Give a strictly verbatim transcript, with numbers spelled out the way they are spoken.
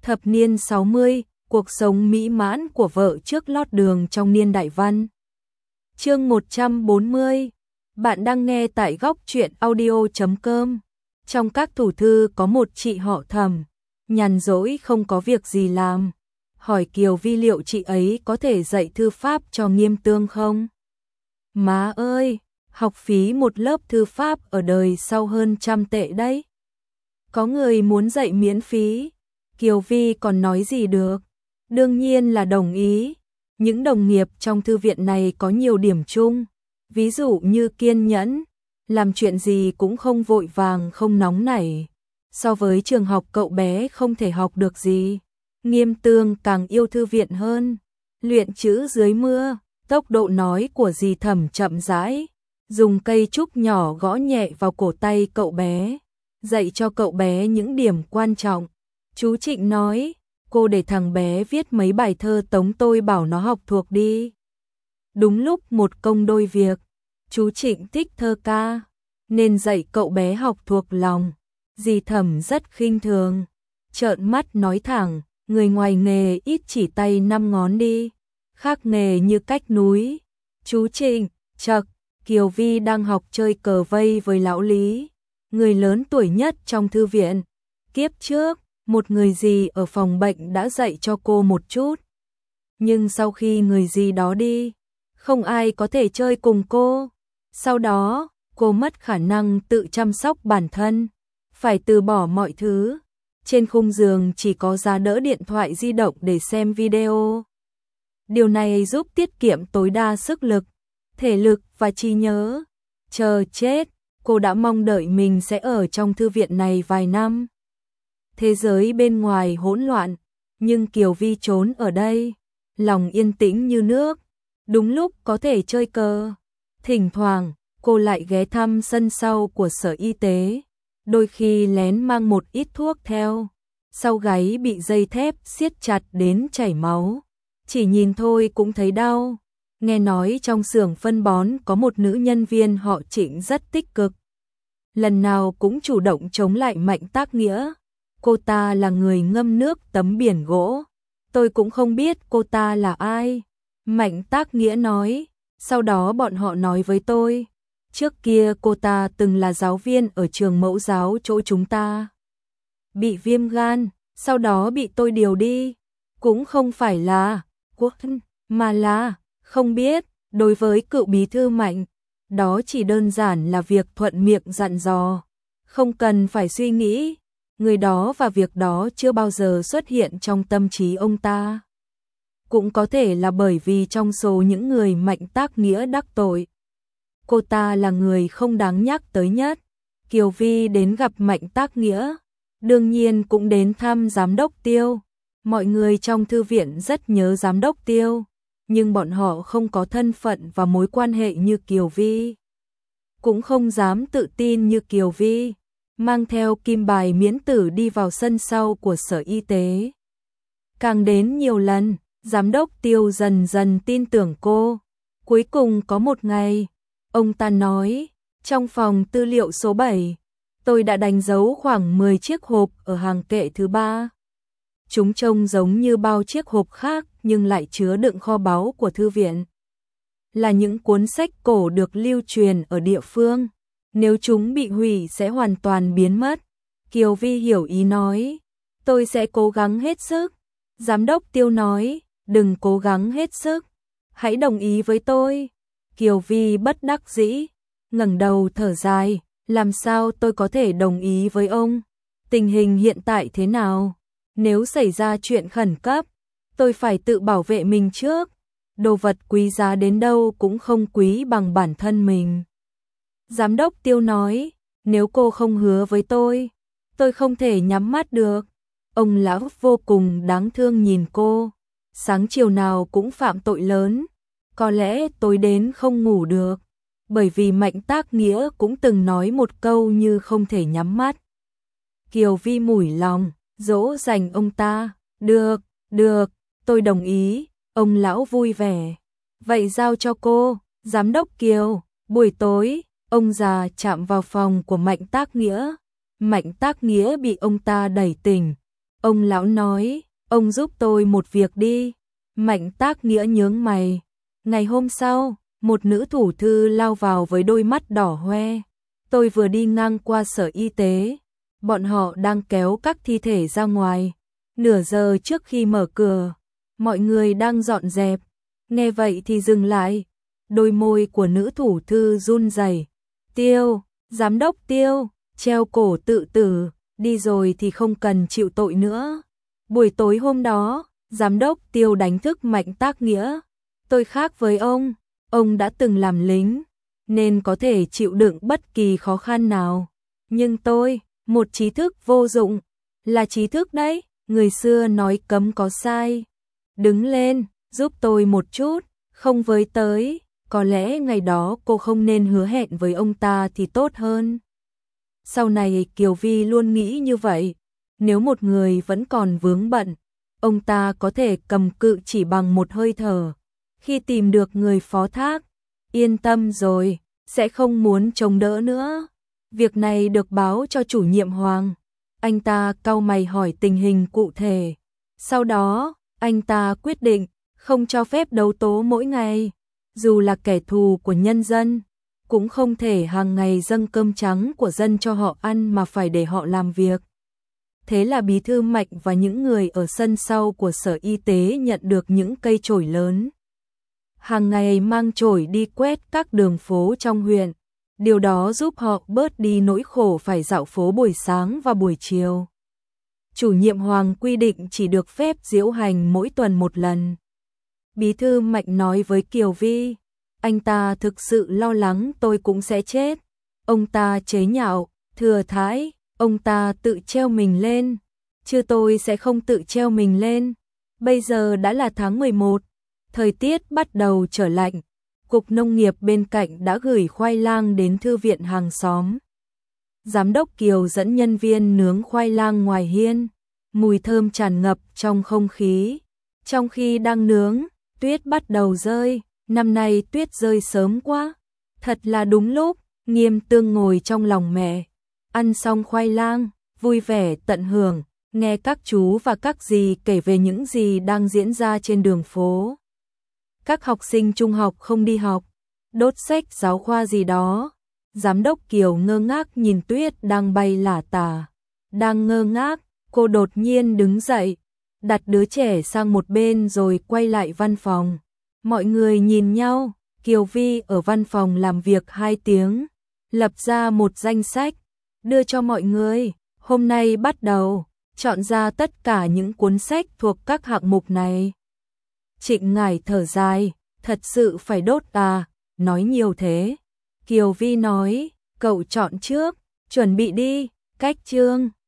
Thập niên sáu mươi, cuộc sống mỹ mãn của vợ trước lót đường trong niên đại văn. Chương một trăm bốn mươi. Bạn đang nghe tại góc truyện audio chấm com. Trong các thủ thư có một chị họ Thẩm, nhàn rỗi không có việc gì làm, hỏi Kiều Vi liệu chị ấy có thể dạy thư pháp cho Nghiêm Tương không? Má ơi, học phí một lớp thư pháp ở đời sau hơn trăm tệ đấy. Có người muốn dạy miễn phí, Kiều Vi còn nói gì được, đương nhiên là đồng ý. Những đồng nghiệp trong thư viện này có nhiều điểm chung, ví dụ như kiên nhẫn, làm chuyện gì cũng không vội vàng không nóng nảy. So với trường học cậu bé không thể học được gì. Nghiêm Tương càng yêu thư viện hơn. Luyện chữ dưới mưa, tốc độ nói của dì Thẩm chậm rãi, dùng cây trúc nhỏ gõ nhẹ vào cổ tay cậu bé, dạy cho cậu bé những điểm quan trọng. Chú Trịnh nói, cô để thằng bé viết mấy bài thơ tống tôi bảo nó học thuộc đi. Đúng lúc một công đôi việc, chú Trịnh thích thơ ca, nên dạy cậu bé học thuộc lòng. Dì Thẩm rất khinh thường, trợn mắt nói thẳng, người ngoài nghề ít chỉ tay năm ngón đi, khác nghề như cách núi. Chú Trịnh, chậc, Kiều Vi đang học chơi cờ vây với lão Lý, người lớn tuổi nhất trong thư viện. Kiếp trước, một người dì ở phòng bệnh đã dạy cho cô một chút. Nhưng sau khi người dì đó đi, không ai có thể chơi cùng cô. Sau đó, cô mất khả năng tự chăm sóc bản thân, phải từ bỏ mọi thứ. Trên khung giường chỉ có giá đỡ điện thoại di động để xem video. Điều này giúp tiết kiệm tối đa sức lực, thể lực và trí nhớ. Chờ chết, cô đã mong đợi mình sẽ ở trong thư viện này vài năm. Thế giới bên ngoài hỗn loạn, nhưng Kiều Vi trốn ở đây, lòng yên tĩnh như nước, đúng lúc có thể chơi cờ. Thỉnh thoảng, cô lại ghé thăm sân sau của sở y tế, đôi khi lén mang một ít thuốc theo. Sau gáy bị dây thép siết chặt đến chảy máu, chỉ nhìn thôi cũng thấy đau. Nghe nói trong xưởng phân bón có một nữ nhân viên họ Trịnh rất tích cực, lần nào cũng chủ động chống lại Mạnh Tác Nghĩa. Cô ta là người ngâm nước tấm biển gỗ. Tôi cũng không biết cô ta là ai. Mạnh Tác Nghĩa nói. Sau đó bọn họ nói với tôi, trước kia cô ta từng là giáo viên ở trường mẫu giáo chỗ chúng ta. Bị viêm gan, sau đó bị tôi điều đi. Cũng không phải là quốc mà là không biết. Đối với cựu bí thư Mạnh, đó chỉ đơn giản là việc thuận miệng dặn dò, không cần phải suy nghĩ. Người đó và việc đó chưa bao giờ xuất hiện trong tâm trí ông ta. Cũng có thể là bởi vì trong số những người Mạnh Tác Nghĩa đắc tội, cô ta là người không đáng nhắc tới nhất. Kiều Vi đến gặp Mạnh Tác Nghĩa, đương nhiên cũng đến thăm giám đốc Tiêu. Mọi người trong thư viện rất nhớ giám đốc Tiêu, nhưng bọn họ không có thân phận và mối quan hệ như Kiều Vi, cũng không dám tự tin như Kiều Vi, mang theo kim bài miễn tử đi vào sân sau của sở y tế. Càng đến nhiều lần, giám đốc Tiêu dần dần tin tưởng cô. Cuối cùng có một ngày, ông ta nói, trong phòng tư liệu số bảy, tôi đã đánh dấu khoảng mười chiếc hộp ở hàng kệ thứ ba. Chúng trông giống như bao chiếc hộp khác nhưng lại chứa đựng kho báu của thư viện. Là những cuốn sách cổ được lưu truyền ở địa phương. Nếu chúng bị hủy sẽ hoàn toàn biến mất. Kiều Vi hiểu ý nói, tôi sẽ cố gắng hết sức. Giám đốc Tiêu nói, đừng cố gắng hết sức, hãy đồng ý với tôi. Kiều Vi bất đắc dĩ, ngẩng đầu thở dài, làm sao tôi có thể đồng ý với ông? Tình hình hiện tại thế nào? Nếu xảy ra chuyện khẩn cấp, tôi phải tự bảo vệ mình trước. Đồ vật quý giá đến đâu cũng không quý bằng bản thân mình. Giám đốc Tiêu nói, nếu cô không hứa với tôi, tôi không thể nhắm mắt được. Ông lão vô cùng đáng thương nhìn cô, sáng chiều nào cũng phạm tội lớn. Có lẽ tối đến không ngủ được, bởi vì Mạnh Tác Nghĩa cũng từng nói một câu như không thể nhắm mắt. Kiều Vi mủi lòng, dỗ dành ông ta, được, được, tôi đồng ý. Ông lão vui vẻ, vậy giao cho cô, giám đốc Kiều. Buổi tối, ông già chạm vào phòng của Mạnh Tác Nghĩa. Mạnh Tác Nghĩa bị ông ta đẩy tỉnh, Ông lão nói, ông giúp tôi một việc đi. Mạnh Tác Nghĩa nhướng mày. Ngày hôm sau, một nữ thủ thư lao vào với đôi mắt đỏ hoe. Tôi vừa đi ngang qua sở y tế, bọn họ đang kéo các thi thể ra ngoài. Nửa giờ trước khi mở cửa, mọi người đang dọn dẹp. Nghe vậy thì dừng lại. Đôi môi của nữ thủ thư run rẩy. Tiêu, giám đốc Tiêu, treo cổ tự tử, đi rồi thì không cần chịu tội nữa. Buổi tối hôm đó, giám đốc Tiêu đánh thức Mạnh Tác Nghĩa. Tôi khác với ông, ông đã từng làm lính, nên có thể chịu đựng bất kỳ khó khăn nào. Nhưng tôi, một trí thức vô dụng, là trí thức đấy, người xưa nói cấm có sai. Đứng lên, giúp tôi một chút, không với tới, có lẽ ngày đó cô không nên hứa hẹn với ông ta thì tốt hơn. Sau này Kiều Vi luôn nghĩ như vậy, nếu một người vẫn còn vướng bận, ông ta có thể cầm cự chỉ bằng một hơi thở. Khi tìm được người phó thác, yên tâm rồi, sẽ không muốn chống đỡ nữa. Việc này được báo cho chủ nhiệm Hoàng. Anh ta cau mày hỏi tình hình cụ thể. Sau đó, anh ta quyết định không cho phép đấu tố mỗi ngày. Dù là kẻ thù của nhân dân, cũng không thể hàng ngày dâng cơm trắng của dân cho họ ăn mà phải để họ làm việc. Thế là Bí thư Mạnh và những người ở sân sau của sở y tế nhận được những cây chổi lớn. Hàng ngày mang chổi đi quét các đường phố trong huyện. Điều đó giúp họ bớt đi nỗi khổ phải dạo phố buổi sáng và buổi chiều. Chủ nhiệm Hoàng quy định chỉ được phép diễu hành mỗi tuần một lần. Bí thư Mạnh nói với Kiều Vi, anh ta thực sự lo lắng tôi cũng sẽ chết. Ông ta chế nhạo, thừa thãi, ông ta tự treo mình lên. Chứ tôi sẽ không tự treo mình lên. Bây giờ đã là tháng mười một, thời tiết bắt đầu trở lạnh. Cục Nông nghiệp bên cạnh đã gửi khoai lang đến thư viện hàng xóm. Giám đốc Kiều dẫn nhân viên nướng khoai lang ngoài hiên. Mùi thơm tràn ngập trong không khí. Trong khi đang nướng, tuyết bắt đầu rơi. Năm nay tuyết rơi sớm quá. Thật là đúng lúc. Nghiêm Tương ngồi trong lòng mẹ. Ăn xong khoai lang, vui vẻ tận hưởng, nghe các chú và các dì kể về những gì đang diễn ra trên đường phố. Các học sinh trung học không đi học, đốt sách giáo khoa gì đó. Giám đốc Kiều ngơ ngác nhìn tuyết đang bay lả tả. Đang ngơ ngác, cô đột nhiên đứng dậy, đặt đứa trẻ sang một bên rồi quay lại văn phòng. Mọi người nhìn nhau, Kiều Vi ở văn phòng làm việc hai tiếng, lập ra một danh sách, đưa cho mọi người. Hôm nay bắt đầu, chọn ra tất cả những cuốn sách thuộc các hạng mục này. Trịnh Ngải thở dài, thật sự phải đốt à, nói nhiều thế. Kiều Vi nói, cậu chọn trước, chuẩn bị đi, cách chương.